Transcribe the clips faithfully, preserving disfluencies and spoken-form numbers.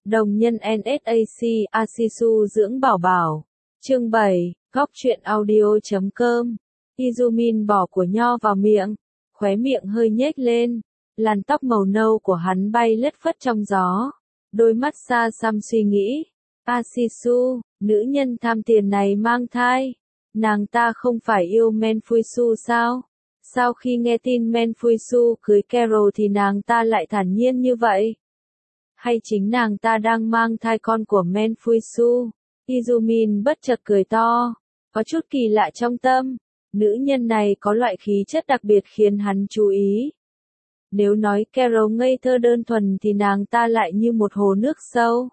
Đồng nhân en ét a xê, Asisu dưỡng bảo bảo. Chương bảy, góc truyện audio chấm com. Izumin bỏ của nho vào miệng, khóe miệng hơi nhếch lên, làn tóc màu nâu của hắn bay lất phất trong gió. Đôi mắt xa xăm suy nghĩ, Asisu, nữ nhân tham tiền này mang thai, nàng ta không phải yêu Menfuisu sao? Sau khi nghe tin Menfuisu cưới Carol thì nàng ta lại thản nhiên như vậy? Hay chính nàng ta đang mang thai con của Menfuisu? Izumin bất chợt cười to, có chút kỳ lạ trong tâm, nữ nhân này có loại khí chất đặc biệt khiến hắn chú ý. Nếu nói Carol ngây thơ đơn thuần thì nàng ta lại như một hồ nước sâu,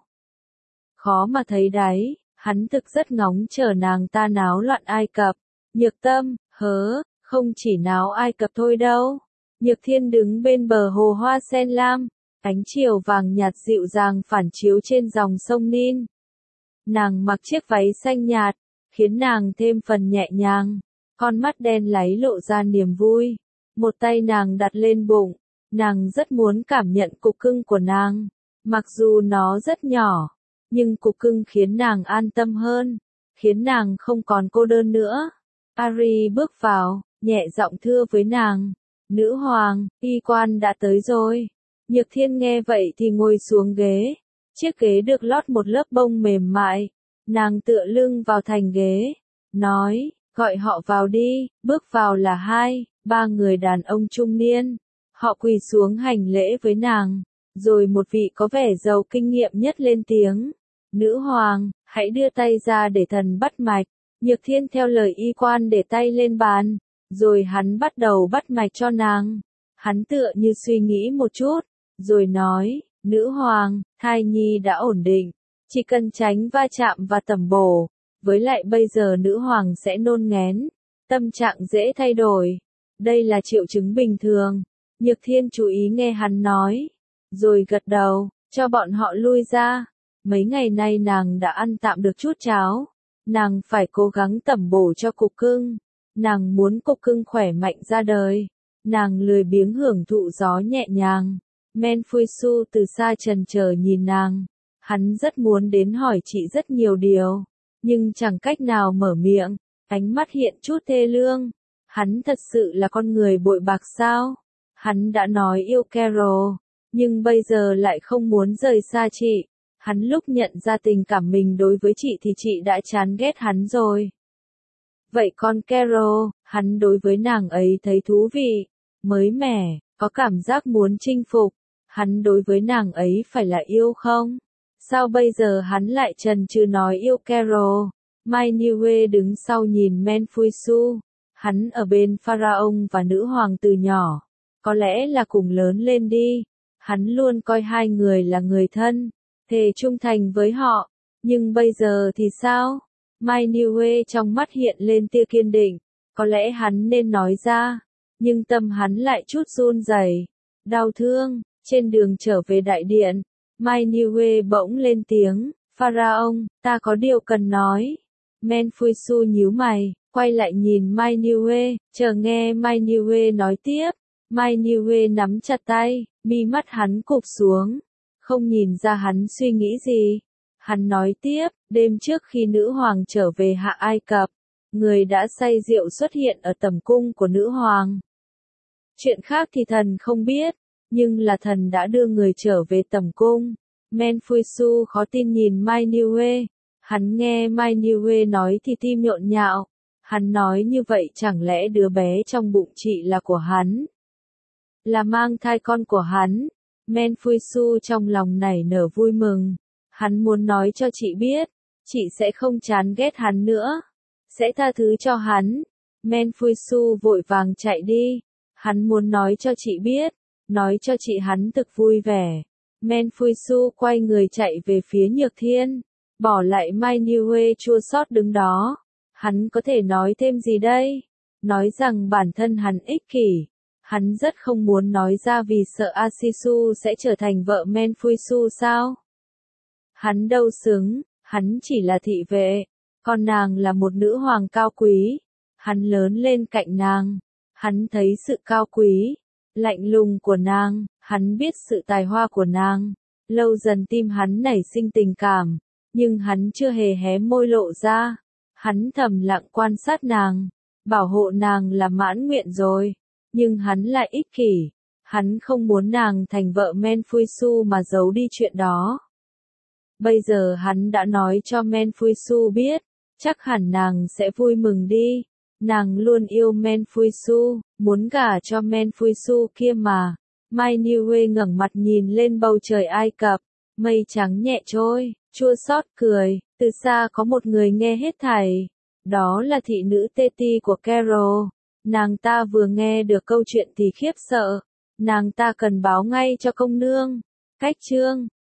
khó mà thấy đáy. Hắn thực rất ngóng chờ nàng ta náo loạn Ai Cập. Nhược Tâm, hớ, không chỉ náo Ai Cập thôi đâu. Nhược Thiên đứng bên bờ hồ hoa sen lam, ánh chiều vàng nhạt dịu dàng phản chiếu trên dòng sông Nin. Nàng mặc chiếc váy xanh nhạt, khiến nàng thêm phần nhẹ nhàng, con mắt đen láy lộ ra niềm vui. Một tay nàng đặt lên bụng, nàng rất muốn cảm nhận cục cưng của nàng, mặc dù nó rất nhỏ. Nhưng cục cưng khiến nàng an tâm hơn, khiến nàng không còn cô đơn nữa. Ari bước vào, nhẹ giọng thưa với nàng, nữ hoàng, y quan đã tới rồi. Nhược Thiên nghe vậy thì ngồi xuống ghế, chiếc ghế được lót một lớp bông mềm mại, nàng tựa lưng vào thành ghế, nói, gọi họ vào đi. Bước vào là hai, ba người đàn ông trung niên, họ quỳ xuống hành lễ với nàng, rồi một vị có vẻ giàu kinh nghiệm nhất lên tiếng. Nữ hoàng, hãy đưa tay ra để thần bắt mạch. Nhược Thiên theo lời y quan để tay lên bàn, rồi hắn bắt đầu bắt mạch cho nàng. Hắn tựa như suy nghĩ một chút, rồi nói, nữ hoàng, thai nhi đã ổn định, chỉ cần tránh va chạm và tẩm bổ, với lại bây giờ nữ hoàng sẽ nôn nghén, tâm trạng dễ thay đổi. Đây là triệu chứng bình thường. Nhược Thiên chú ý nghe hắn nói, rồi gật đầu, cho bọn họ lui ra. Mấy ngày nay nàng đã ăn tạm được chút cháo, nàng phải cố gắng tẩm bổ cho cục cưng, nàng muốn cục cưng khỏe mạnh ra đời, nàng lười biếng hưởng thụ gió nhẹ nhàng. Menfuisu từ xa trần chờ nhìn nàng, hắn rất muốn đến hỏi chị rất nhiều điều, nhưng chẳng cách nào mở miệng, ánh mắt hiện chút thê lương. Hắn thật sự là con người bội bạc sao? Hắn đã nói yêu Carol, nhưng bây giờ lại không muốn rời xa chị. Hắn lúc nhận ra tình cảm mình đối với chị thì chị đã chán ghét hắn rồi. Vậy con Carol, hắn đối với nàng ấy thấy thú vị, mới mẻ, có cảm giác muốn chinh phục. Hắn đối với nàng ấy phải là yêu không? Sao bây giờ hắn lại chần chừ nói yêu Carol? Mai Niue đứng sau nhìn Menfuisu. Hắn ở bên Pharaoh và nữ hoàng từ nhỏ. Có lẽ là cùng lớn lên đi. Hắn luôn coi hai người là người thân, thề trung thành với họ, nhưng bây giờ thì sao? Mai Niue trong mắt hiện lên tia kiên định, có lẽ hắn nên nói ra, nhưng tâm hắn lại chút run rẩy, đau thương. Trên đường trở về đại điện, Mai Niue bỗng lên tiếng, Pharaoh, ta có điều cần nói. Menfuisu nhíu mày, quay lại nhìn Mai Niue, chờ nghe Mai Niue nói tiếp. Mai Niue nắm chặt tay, mi mắt hắn cụp xuống, không nhìn ra hắn suy nghĩ gì. Hắn nói tiếp, đêm trước khi nữ hoàng trở về Hạ Ai Cập, người đã say rượu xuất hiện ở tẩm cung của nữ hoàng. Chuyện khác thì thần không biết, nhưng là thần đã đưa người trở về tẩm cung. Menfuisu khó tin nhìn Mai Niue, hắn nghe Mai Niue nói thì tim nhộn nhạo. Hắn nói như vậy chẳng lẽ đứa bé trong bụng chị là của hắn? Là mang thai con của hắn? Menfuisu trong lòng nảy nở vui mừng. Hắn muốn nói cho chị biết, chị sẽ không chán ghét hắn nữa, sẽ tha thứ cho hắn. Menfuisu vội vàng chạy đi. Hắn muốn nói cho chị biết, nói cho chị hắn thực vui vẻ. Menfuisu quay người chạy về phía Nhược Thiên, bỏ lại Mai Niue chua xót đứng đó. Hắn có thể nói thêm gì đây? Nói rằng bản thân hắn ích kỷ. Hắn rất không muốn nói ra vì sợ Asisu sẽ trở thành vợ Menfuisu sao? Hắn đâu xứng, hắn chỉ là thị vệ, còn nàng là một nữ hoàng cao quý. Hắn lớn lên cạnh nàng, hắn thấy sự cao quý, lạnh lùng của nàng, hắn biết sự tài hoa của nàng, Lâu dần tim hắn nảy sinh tình cảm, nhưng hắn chưa hề hé môi lộ ra. Hắn thầm lặng quan sát nàng, bảo hộ nàng là mãn nguyện rồi, nhưng hắn lại ích kỷ, hắn không muốn nàng thành vợ Menfuisu mà giấu đi chuyện đó. Bây giờ hắn đã nói cho Menfuisu biết, chắc hẳn nàng sẽ vui mừng đi. Nàng luôn yêu Menfuisu, muốn gả cho Menfuisu kia mà. Mai Niue ngẩng mặt nhìn lên bầu trời Ai Cập, mây trắng nhẹ trôi, chua xót cười, từ xa có một người nghe hết thảy. Đó là thị nữ Teti của Carol. Nàng ta vừa nghe được câu chuyện thì khiếp sợ. Nàng ta cần báo ngay cho công nương. Cách chương